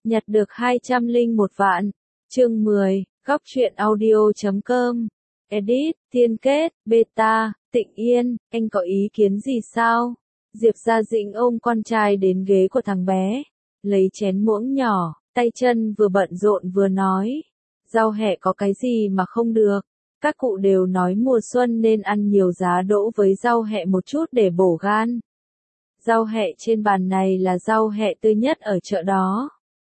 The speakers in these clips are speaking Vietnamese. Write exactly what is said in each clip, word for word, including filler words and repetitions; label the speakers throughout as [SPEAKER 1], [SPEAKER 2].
[SPEAKER 1] Nhặt được hai trăm lẻ một vạn. Chương mười, góc truyện audio chấm com. Edit, tiên kết, beta, Tịnh Yên, anh có ý kiến gì sao? Diệp Gia Dĩnh ôm con trai đến ghế của thằng bé, lấy chén muỗng nhỏ, tay chân vừa bận rộn vừa nói. Rau hẹ có cái gì mà không được? Các cụ đều nói mùa xuân nên ăn nhiều giá đỗ với rau hẹ một chút để bổ gan. Rau hẹ trên bàn này là rau hẹ tươi nhất ở chợ đó.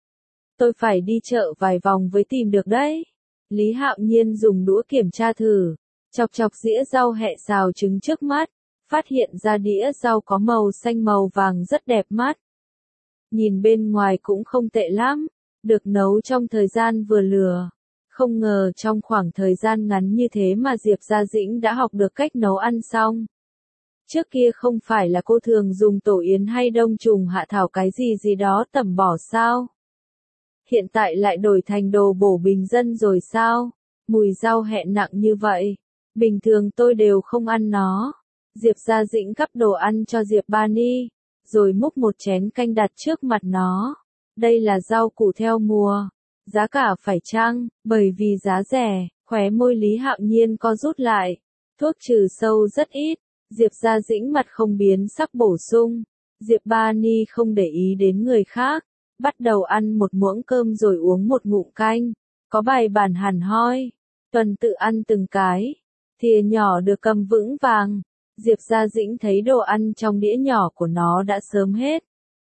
[SPEAKER 1] Tôi phải đi chợ vài vòng mới tìm được đấy. Lý Hạo Nhiên dùng đũa kiểm tra thử, chọc chọc dĩa rau hẹ xào trứng trước mắt, phát hiện ra đĩa rau có màu xanh màu vàng rất đẹp mắt. Nhìn bên ngoài cũng không tệ lắm, được nấu trong thời gian vừa lừa. Không ngờ trong khoảng thời gian ngắn như thế mà Diệp Gia Dĩnh đã học được cách nấu ăn xong. Trước kia không phải là cô thường dùng tổ yến hay đông trùng hạ thảo cái gì gì đó tẩm bỏ sao? Hiện tại lại đổi thành đồ bổ bình dân rồi sao? Mùi rau hẹ nặng như vậy. Bình thường tôi đều không ăn nó. Diệp Gia Dĩnh cắp đồ ăn cho Diệp Ba Ni, rồi múc một chén canh đặt trước mặt nó. Đây là rau củ theo mùa. Giá cả phải chăng, bởi vì giá rẻ, khóe môi Lý Hạo Nhiên co rút lại. Thuốc trừ sâu rất ít. Diệp Gia Dĩnh mặt không biến sắc bổ sung. Diệp Ba Ni không để ý đến người khác, bắt đầu ăn một muỗng cơm rồi uống một ngụm canh, có bài bản hẳn hoi. Tuần tự ăn từng cái, thìa nhỏ được cầm vững vàng. Diệp Gia Dĩnh thấy đồ ăn trong đĩa nhỏ của nó đã sớm hết,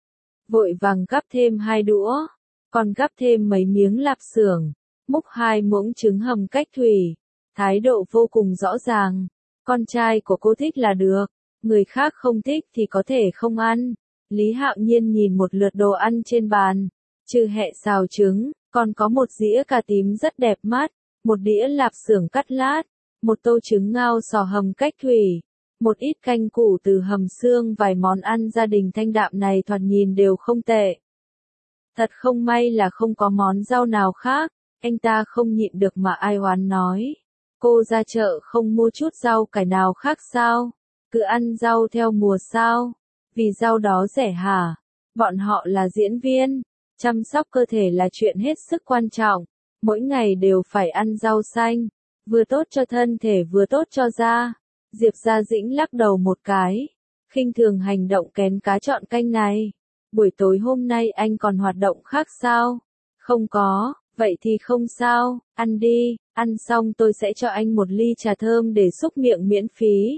[SPEAKER 1] vội vàng gắp thêm hai đũa, còn gắp thêm mấy miếng lạp xưởng, múc hai muỗng trứng hầm cách thủy, thái độ vô cùng rõ ràng. Con trai của cô thích là được, người khác không thích thì có thể không ăn. Lý Hạo Nhiên nhìn một lượt đồ ăn trên bàn, trừ hẹ xào trứng, còn có một dĩa cà tím rất đẹp mắt, một đĩa lạp xưởng cắt lát, một tô trứng ngao sò hầm cách thủy, một ít canh củ từ hầm xương. Vài món ăn gia đình thanh đạm này thoạt nhìn đều không tệ. Thật không may là không có món rau nào khác, anh ta không nhịn được mà ai oán nói. Cô ra chợ không mua chút rau cải nào khác sao? Cứ ăn rau theo mùa sao? Vì rau đó rẻ hả? Bọn họ là diễn viên, chăm sóc cơ thể là chuyện hết sức quan trọng. Mỗi ngày đều phải ăn rau xanh, vừa tốt cho thân thể vừa tốt cho da. Diệp Gia Dĩnh lắc đầu một cái, khinh thường hành động kén cá chọn canh này. Buổi tối hôm nay anh còn hoạt động khác sao? Không có, vậy thì không sao, ăn đi, ăn xong tôi sẽ cho anh một ly trà thơm để xúc miệng miễn phí.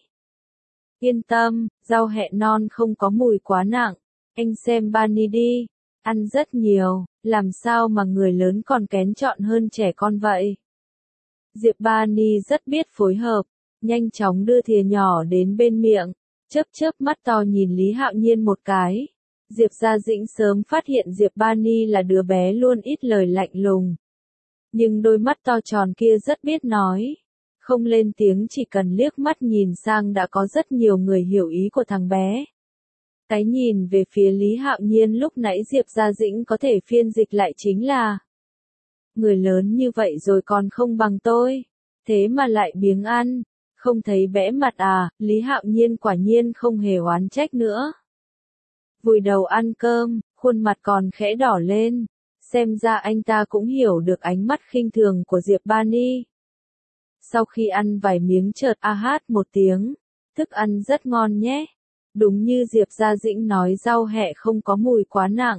[SPEAKER 1] Yên tâm, rau hẹ non không có mùi quá nặng, anh xem Ba Ni đi, ăn rất nhiều, làm sao mà người lớn còn kén chọn hơn trẻ con vậy. Diệp Ba Ni rất biết phối hợp, nhanh chóng đưa thìa nhỏ đến bên miệng, chớp chớp mắt to nhìn Lý Hạo Nhiên một cái. Diệp Gia Dĩnh sớm phát hiện Diệp Ba Ni là đứa bé luôn ít lời lạnh lùng, nhưng đôi mắt to tròn kia rất biết nói. Không lên tiếng, chỉ cần liếc mắt nhìn sang đã có rất nhiều người hiểu ý của thằng bé. Cái nhìn về phía Lý Hạo Nhiên lúc nãy Diệp Gia Dĩnh có thể phiên dịch lại chính là: người lớn như vậy rồi còn không bằng tôi, thế mà lại biếng ăn, không thấy bẽ mặt à? Lý Hạo Nhiên quả nhiên không hề oán trách nữa. Vùi đầu ăn cơm, khuôn mặt còn khẽ đỏ lên, xem ra anh ta cũng hiểu được ánh mắt khinh thường của Diệp Ba Ni. Sau khi ăn vài miếng chợt a hát một tiếng, thức ăn rất ngon nhé. Đúng như Diệp Gia Dĩnh nói, rau hẹ không có mùi quá nặng.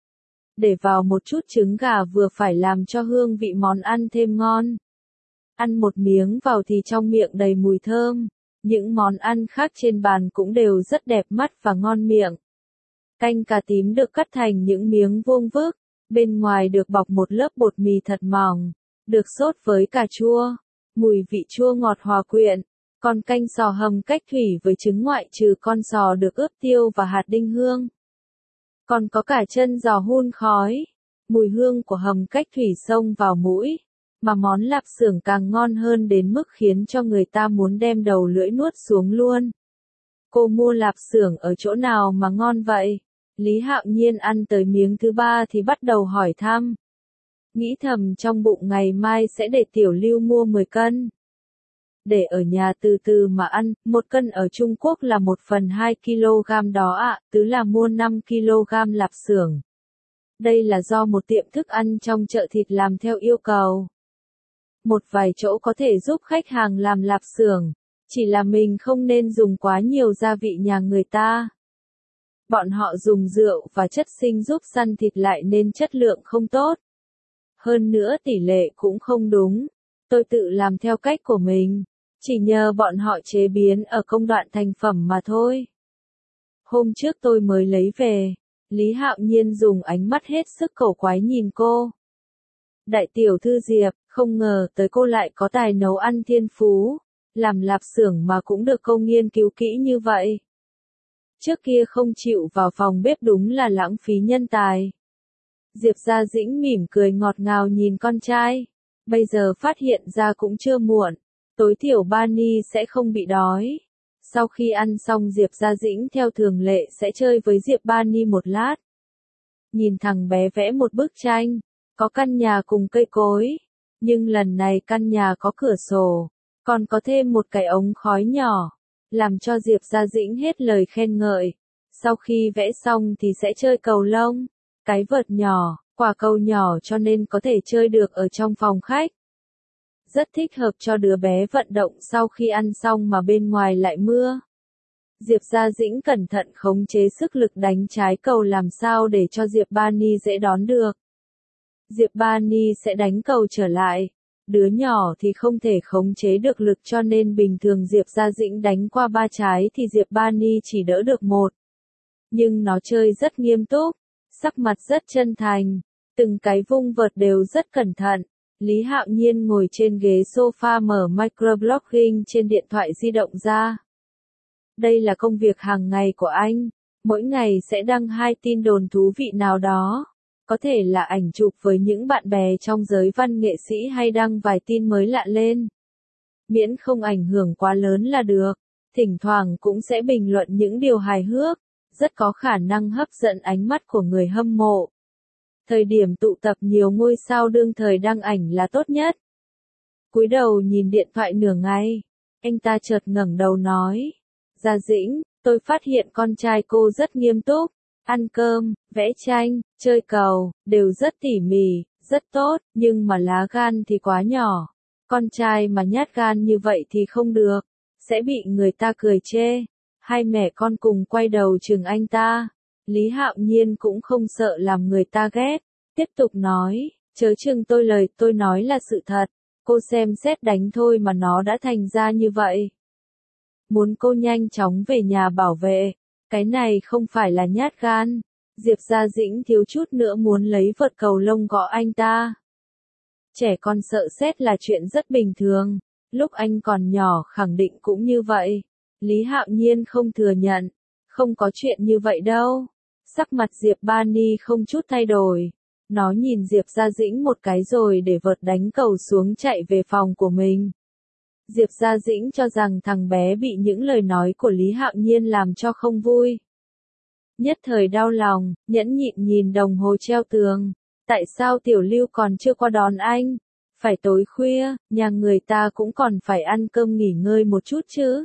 [SPEAKER 1] Để vào một chút trứng gà vừa phải làm cho hương vị món ăn thêm ngon. Ăn một miếng vào thì trong miệng đầy mùi thơm. Những món ăn khác trên bàn cũng đều rất đẹp mắt và ngon miệng. Canh cà tím được cắt thành những miếng vuông vức, bên ngoài được bọc một lớp bột mì thật mỏng, được sốt với cà chua. Mùi vị chua ngọt hòa quyện, còn canh sò hầm cách thủy với trứng ngoại trừ con sò được ướp tiêu và hạt đinh hương. Còn có cả chân giò hun khói, mùi hương của hầm cách thủy xông vào mũi, mà món lạp xưởng càng ngon hơn đến mức khiến cho người ta muốn đem đầu lưỡi nuốt xuống luôn. Cô mua lạp xưởng ở chỗ nào mà ngon vậy? Lý Hạo Nhiên ăn tới miếng thứ ba thì bắt đầu hỏi thăm. Nghĩ thầm trong bụng ngày mai sẽ để Tiểu Lưu mua mười cân. Để ở nhà từ từ mà ăn, một cân ở Trung Quốc là một phần hai ki lô gam đó ạ, à, tứ là mua năm ki lô gam lạp xưởng. Đây là do một tiệm thức ăn trong chợ thịt làm theo yêu cầu. Một vài chỗ có thể giúp khách hàng làm lạp xưởng, chỉ là mình không nên dùng quá nhiều gia vị nhà người ta. Bọn họ dùng rượu và chất sinh giúp săn thịt lại nên chất lượng không tốt. Hơn nữa tỷ lệ cũng không đúng. Tôi tự làm theo cách của mình, chỉ nhờ bọn họ chế biến ở công đoạn thành phẩm mà thôi. Hôm trước tôi mới lấy về, Lý Hạo Nhiên dùng ánh mắt hết sức cổ quái nhìn cô. Đại tiểu thư Diệp, không ngờ tới cô lại có tài nấu ăn thiên phú, làm lạp xưởng mà cũng được cô nghiên cứu kỹ như vậy. Trước kia không chịu vào phòng bếp đúng là lãng phí nhân tài. Diệp Gia Dĩnh mỉm cười ngọt ngào nhìn con trai. Bây giờ phát hiện ra cũng chưa muộn, tối thiểu Bani sẽ không bị đói. Sau khi ăn xong Diệp Gia Dĩnh theo thường lệ sẽ chơi với Diệp Bani một lát. Nhìn thằng bé vẽ một bức tranh, có căn nhà cùng cây cối, nhưng lần này căn nhà có cửa sổ, còn có thêm một cái ống khói nhỏ, làm cho Diệp Gia Dĩnh hết lời khen ngợi. Sau khi vẽ xong thì sẽ chơi cầu lông, cái vợt nhỏ, quả cầu nhỏ cho nên có thể chơi được ở trong phòng khách. Rất thích hợp cho đứa bé vận động sau khi ăn xong mà bên ngoài lại mưa. Diệp Gia Dĩnh cẩn thận khống chế sức lực đánh trái cầu làm sao để cho Diệp Bani dễ đón được. Diệp Bani sẽ đánh cầu trở lại. Đứa nhỏ thì không thể khống chế được lực cho nên bình thường Diệp Gia Dĩnh đánh qua ba trái thì Diệp Bani chỉ đỡ được một. Nhưng nó chơi rất nghiêm túc, sắc mặt rất chân thành, từng cái vung vợt đều rất cẩn thận. Lý Hạo Nhiên ngồi trên ghế sofa mở microblogging trên điện thoại di động ra. Đây là công việc hàng ngày của anh, mỗi ngày sẽ đăng hai tin đồn thú vị nào đó. Có thể là ảnh chụp với những bạn bè trong giới văn nghệ sĩ hay đăng vài tin mới lạ lên. Miễn không ảnh hưởng quá lớn là được, thỉnh thoảng cũng sẽ bình luận những điều hài hước, rất có khả năng hấp dẫn ánh mắt của người hâm mộ. Thời điểm tụ tập nhiều ngôi sao đương thời đăng ảnh là tốt nhất. Cúi đầu nhìn điện thoại nửa ngày, anh ta chợt ngẩng đầu nói, Gia Dĩnh, tôi phát hiện con trai cô rất nghiêm túc, ăn cơm, vẽ tranh, chơi cầu, đều rất tỉ mỉ, rất tốt, nhưng mà lá gan thì quá nhỏ. Con trai mà nhát gan như vậy thì không được, sẽ bị người ta cười chê. Hai mẹ con cùng quay đầu chừng anh ta. Lý Hạo Nhiên cũng không sợ làm người ta ghét, tiếp tục nói, chớ chừng tôi, lời tôi nói là sự thật, cô xem xét đánh thôi mà nó đã thành ra như vậy. Muốn cô nhanh chóng về nhà bảo vệ, cái này không phải là nhát gan. Diệp Gia Dĩnh thiếu chút nữa muốn lấy vợt cầu lông gõ anh ta. Trẻ con sợ sét là chuyện rất bình thường, lúc anh còn nhỏ khẳng định cũng như vậy. Lý Hạo Nhiên không thừa nhận, không có chuyện như vậy đâu. Sắc mặt Diệp Bani không chút thay đổi. Nó nhìn Diệp Gia Dĩnh một cái rồi để vợt đánh cầu xuống chạy về phòng của mình. Diệp Gia Dĩnh cho rằng thằng bé bị những lời nói của Lý Hạo Nhiên làm cho không vui. Nhất thời đau lòng, nhẫn nhịn nhìn đồng hồ treo tường. Tại sao Tiểu Lưu còn chưa qua đón anh? Phải tối khuya, nhà người ta cũng còn phải ăn cơm nghỉ ngơi một chút chứ.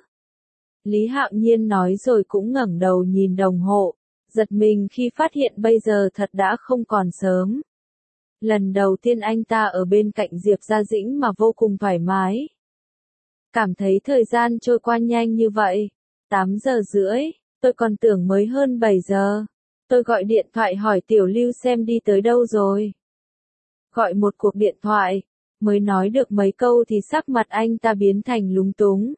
[SPEAKER 1] Lý Hạo Nhiên nói rồi cũng ngẩng đầu nhìn đồng hồ, giật mình khi phát hiện bây giờ thật đã không còn sớm. Lần đầu tiên anh ta ở bên cạnh Diệp Gia Dĩnh mà vô cùng thoải mái. Cảm thấy thời gian trôi qua nhanh như vậy. tám giờ rưỡi, tôi còn tưởng mới hơn bảy giờ. Tôi gọi điện thoại hỏi Tiểu Lưu xem đi tới đâu rồi. Gọi một cuộc điện thoại, mới nói được mấy câu thì sắc mặt anh ta biến thành lúng túng.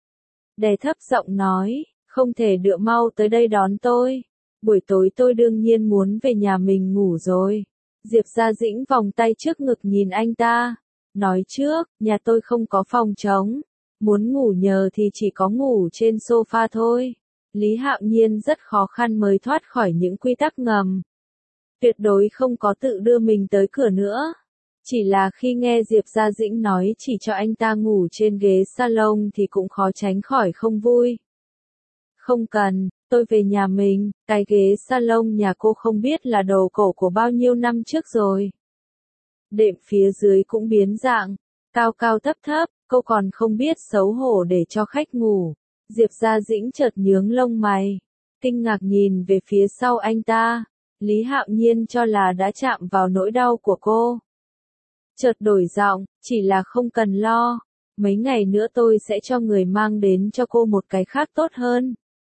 [SPEAKER 1] Đè thấp giọng nói, không thể đựa mau tới đây đón tôi. Buổi tối tôi đương nhiên muốn về nhà mình ngủ rồi. Diệp Gia Dĩnh vòng tay trước ngực nhìn anh ta. Nói trước, nhà tôi không có phòng trống. Muốn ngủ nhờ thì chỉ có ngủ trên sofa thôi. Lý Hạo Nhiên rất khó khăn mới thoát khỏi những quy tắc ngầm. Tuyệt đối không có tự đưa mình tới cửa nữa. Chỉ là khi nghe Diệp Gia Dĩnh nói chỉ cho anh ta ngủ trên ghế salon thì cũng khó tránh khỏi không vui. Không cần, tôi về nhà mình, cái ghế salon nhà cô không biết là đồ cổ của bao nhiêu năm trước rồi. Đệm phía dưới cũng biến dạng, cao cao thấp thấp, cô còn không biết xấu hổ để cho khách ngủ. Diệp Gia Dĩnh chợt nhướng lông mày, kinh ngạc nhìn về phía sau anh ta. Lý Hạo Nhiên cho là đã chạm vào nỗi đau của cô. Chợt đổi giọng, chỉ là không cần lo, mấy ngày nữa tôi sẽ cho người mang đến cho cô một cái khác tốt hơn.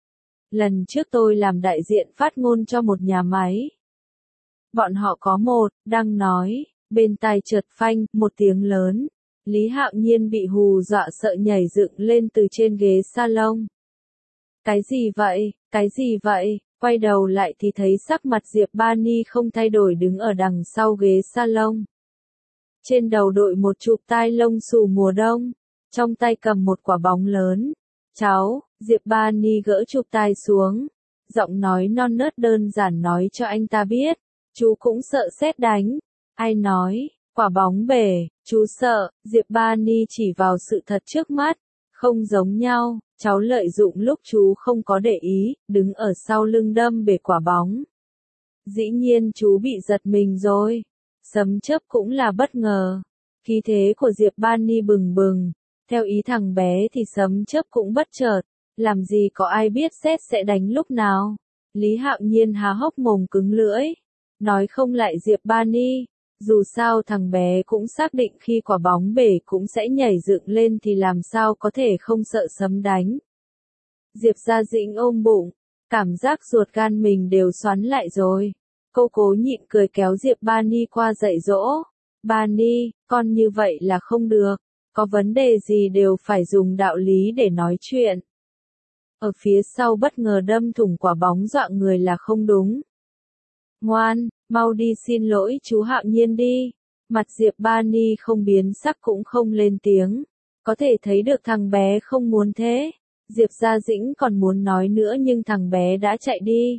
[SPEAKER 1] Lần trước tôi làm đại diện phát ngôn cho một nhà máy. Bọn họ có một, đang nói, bên tai chợt phanh, một tiếng lớn. Lý Hạo Nhiên bị hù dọa sợ nhảy dựng lên từ trên ghế salon. Cái gì vậy, cái gì vậy, quay đầu lại thì thấy sắc mặt Diệp Bani không thay đổi đứng ở đằng sau ghế salon. Trên đầu đội một chụp tai lông xù mùa đông, trong tay cầm một quả bóng lớn. Cháu, Diệp Bani gỡ chụp tai xuống, giọng nói non nớt đơn giản nói cho anh ta biết, chú cũng sợ sét đánh. Ai nói, quả bóng bể, chú sợ, Diệp Bani chỉ vào sự thật trước mắt, không giống nhau, cháu lợi dụng lúc chú không có để ý, đứng ở sau lưng đâm bể quả bóng. Dĩ nhiên chú bị giật mình rồi, sấm chớp cũng là bất ngờ, khí thế của Diệp Bani bừng bừng, theo ý thằng bé thì sấm chớp cũng bất chợt, làm gì có ai biết sét sẽ đánh lúc nào. Lý Hạo Nhiên há hốc mồm cứng lưỡi, nói không lại Diệp Bani. Dù sao thằng bé cũng xác định khi quả bóng bể cũng sẽ nhảy dựng lên thì làm sao có thể không sợ sấm đánh. Diệp Gia Dĩnh ôm bụng, cảm giác ruột gan mình đều xoắn lại rồi. Cô cố nhịn cười kéo Diệp Bani qua dạy dỗ. Bani, con như vậy là không được, có vấn đề gì đều phải dùng đạo lý để nói chuyện. Ở phía sau bất ngờ đâm thủng quả bóng dọa người là không đúng. Ngoan, mau đi xin lỗi chú Hạo Nhiên đi. Mặt Diệp Bani không biến sắc cũng không lên tiếng. Có thể thấy được thằng bé không muốn thế. Diệp Gia Dĩnh còn muốn nói nữa nhưng thằng bé đã chạy đi.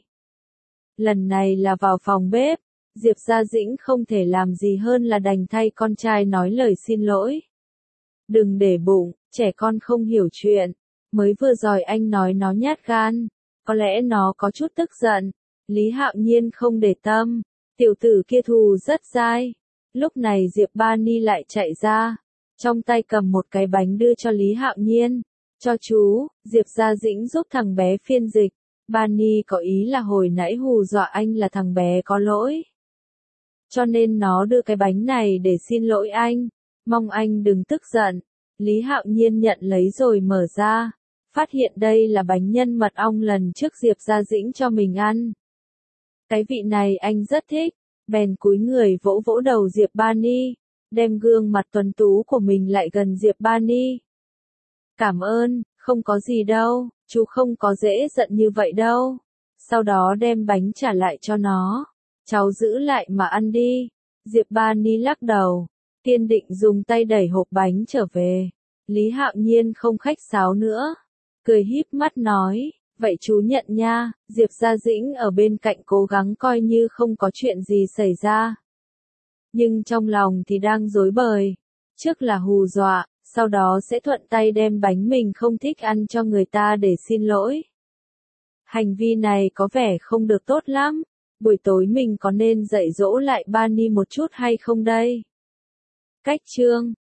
[SPEAKER 1] Lần này là vào phòng bếp. Diệp Gia Dĩnh không thể làm gì hơn là đành thay con trai nói lời xin lỗi. Đừng để bụng, trẻ con không hiểu chuyện. Mới vừa rồi anh nói nó nhát gan. Có lẽ nó có chút tức giận. Lý Hạo Nhiên không để tâm, tiểu tử kia thù rất dai. Lúc này Diệp Bani lại chạy ra, trong tay cầm một cái bánh đưa cho Lý Hạo Nhiên. Cho chú, Diệp Gia Dĩnh giúp thằng bé phiên dịch. Bani có ý là hồi nãy hù dọa anh là thằng bé có lỗi. Cho nên nó đưa cái bánh này để xin lỗi anh, mong anh đừng tức giận. Lý Hạo Nhiên nhận lấy rồi mở ra, phát hiện đây là bánh nhân mật ong lần trước Diệp Gia Dĩnh cho mình ăn. Cái vị này anh rất thích, bèn cúi người vỗ vỗ đầu Diệp Bani, đem gương mặt tuấn tú của mình lại gần Diệp Bani. Cảm ơn, không có gì đâu, chú không có dễ giận như vậy đâu. Sau đó đem bánh trả lại cho nó. Cháu giữ lại mà ăn đi. Diệp Bani lắc đầu, kiên định dùng tay đẩy hộp bánh trở về. Lý Hạo Nhiên không khách sáo nữa, cười híp mắt nói. Vậy chú nhận nha. Diệp Gia Dĩnh ở bên cạnh cố gắng coi như không có chuyện gì xảy ra. Nhưng trong lòng thì đang rối bời. Trước là hù dọa, sau đó sẽ thuận tay đem bánh mình không thích ăn cho người ta để xin lỗi. Hành vi này có vẻ không được tốt lắm. Buổi tối mình có nên dạy dỗ lại Bani một chút hay không đây? Cách chương